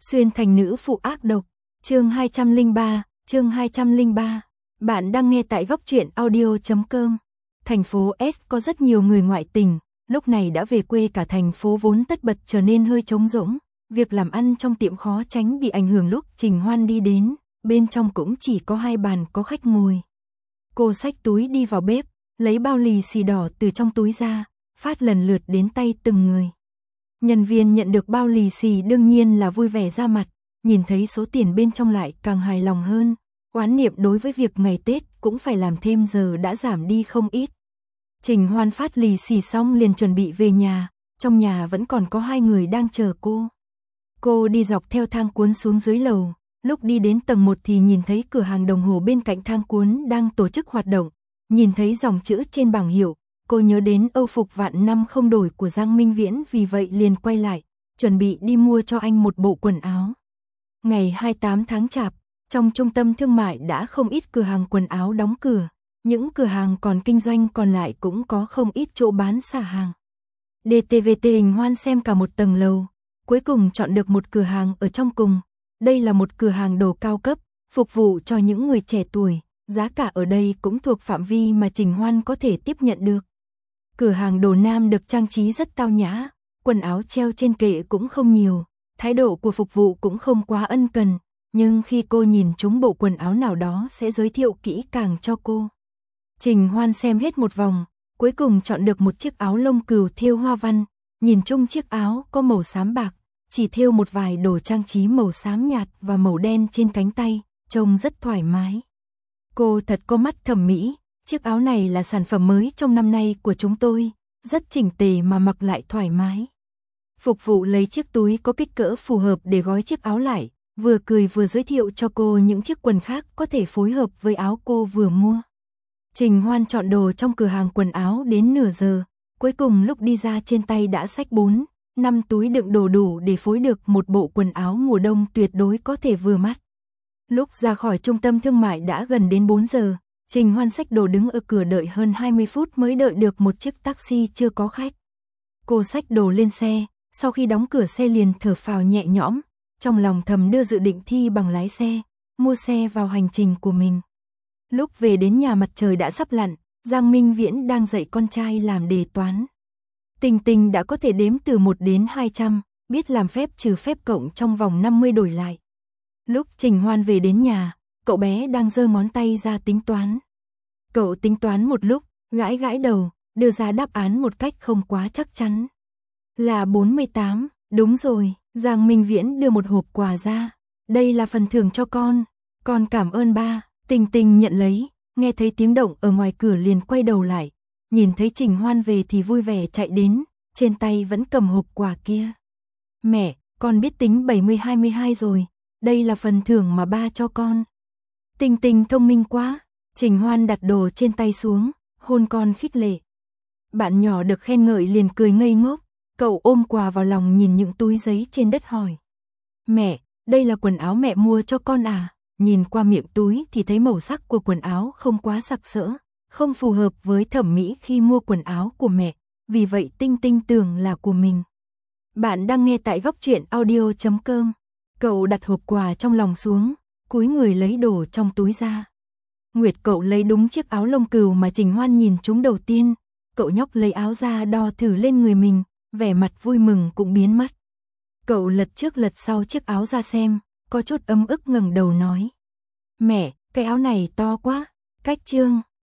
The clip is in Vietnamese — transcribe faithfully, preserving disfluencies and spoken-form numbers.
Xuyên thành nữ phụ ác độc, chương hai trăm lẻ ba, chương hai trăm lẻ ba. Bạn đang nghe tại góc truyện audio chấm com. Thành phố S có rất nhiều người ngoại tình, lúc này đã về quê cả thành phố vốn tất bật trở nên hơi trống rỗng, việc làm ăn trong tiệm khó tránh bị ảnh hưởng lúc Trình Hoan đi đến, bên trong cũng chỉ có hai bàn có khách ngồi. Cô xách túi đi vào bếp, lấy bao lì xì đỏ từ trong túi ra, phát lần lượt đến tay từng người. Nhân viên nhận được bao lì xì đương nhiên là vui vẻ ra mặt, nhìn thấy số tiền bên trong lại càng hài lòng hơn, oán niệm đối với việc ngày Tết cũng phải làm thêm giờ đã giảm đi không ít. Trình Hoan phát lì xì xong liền chuẩn bị về nhà, trong nhà vẫn còn có hai người đang chờ cô. Cô đi dọc theo thang cuốn xuống dưới lầu, lúc đi đến tầng một thì nhìn thấy cửa hàng đồng hồ bên cạnh thang cuốn đang tổ chức hoạt động, nhìn thấy dòng chữ trên bảng hiệu. Cô nhớ đến âu phục vạn năm không đổi của Giang Minh Viễn, vì vậy liền quay lại, chuẩn bị đi mua cho anh một bộ quần áo. Ngày hai mươi tám tháng Chạp, trong trung tâm thương mại đã không ít cửa hàng quần áo đóng cửa, những cửa hàng còn kinh doanh còn lại cũng có không ít chỗ bán xả hàng. đê tê vê tê Trình Hoan xem cả một tầng lầu, cuối cùng chọn được một cửa hàng ở trong cùng. Đây là một cửa hàng đồ cao cấp, phục vụ cho những người trẻ tuổi, giá cả ở đây cũng thuộc phạm vi mà Trình Hoan có thể tiếp nhận được. Cửa hàng đồ nam được trang trí rất tao nhã, quần áo treo trên kệ cũng không nhiều, thái độ của phục vụ cũng không quá ân cần, nhưng khi cô nhìn trúng bộ quần áo nào đó sẽ giới thiệu kỹ càng cho cô. Trình Hoan xem hết một vòng, cuối cùng chọn được một chiếc áo lông cừu thêu hoa văn, nhìn chung chiếc áo có màu xám bạc, chỉ thêu một vài đồ trang trí màu xám nhạt và màu đen trên cánh tay, trông rất thoải mái. Cô thật có mắt thẩm mỹ. Chiếc áo này là sản phẩm mới trong năm nay của chúng tôi, rất chỉnh tề mà mặc lại thoải mái. Phục vụ lấy chiếc túi có kích cỡ phù hợp để gói chiếc áo lại, vừa cười vừa giới thiệu cho cô những chiếc quần khác có thể phối hợp với áo cô vừa mua. Trình Hoan chọn đồ trong cửa hàng quần áo đến nửa giờ, cuối cùng lúc đi ra trên tay đã xách bốn, năm túi đựng đồ đủ để phối được một bộ quần áo mùa đông tuyệt đối có thể vừa mắt. Lúc ra khỏi trung tâm thương mại đã gần đến bốn giờ. Trình Hoan xách đồ đứng ở cửa đợi hơn hai mươi phút mới đợi được một chiếc taxi chưa có khách. Cô xách đồ lên xe, sau khi đóng cửa xe liền thở phào nhẹ nhõm, trong lòng thầm đưa dự định thi bằng lái xe, mua xe vào hành trình của mình. Lúc về đến nhà mặt trời đã sắp lặn, Giang Minh Viễn đang dạy con trai làm đề toán. Tình Tình đã có thể đếm từ một đến hai trăm, biết làm phép trừ phép cộng trong vòng năm mươi đổi lại. Lúc Trình Hoan về đến nhà, cậu bé đang giơ ngón tay ra tính toán. Cậu tính toán một lúc, gãi gãi đầu, đưa ra đáp án một cách không quá chắc chắn. Là bốn mươi tám, đúng rồi, Giang Minh Viễn đưa một hộp quà ra. Đây là phần thưởng cho con, con cảm ơn ba. Tình Tình nhận lấy, nghe thấy tiếng động ở ngoài cửa liền quay đầu lại, nhìn thấy Trình Hoan về thì vui vẻ chạy đến, trên tay vẫn cầm hộp quà kia. Mẹ, con biết tính bảy mươi hai mươi hai rồi, đây là phần thưởng mà ba cho con. Tình Tình thông minh quá. Trình Hoan đặt đồ trên tay xuống, hôn con khích lệ. Bạn nhỏ được khen ngợi liền cười ngây ngốc, cậu ôm quà vào lòng nhìn những túi giấy trên đất hỏi. Mẹ, đây là quần áo mẹ mua cho con à? Nhìn qua miệng túi thì thấy màu sắc của quần áo không quá sặc sỡ, không phù hợp với thẩm mỹ khi mua quần áo của mẹ, vì vậy Tinh Tinh tưởng là của mình. Bạn đang nghe tại góc truyện audio chấm com. Cậu đặt hộp quà trong lòng xuống, cúi người lấy đồ trong túi ra. Nguyệt cậu lấy đúng chiếc áo lông cừu mà Trình Hoan nhìn trúng đầu tiên, cậu nhóc lấy áo ra đo thử lên người mình, vẻ mặt vui mừng cũng biến mất. Cậu lật trước lật sau chiếc áo ra xem, có chút ấm ức ngẩng đầu nói. Mẹ, cái áo này to quá, cách trương,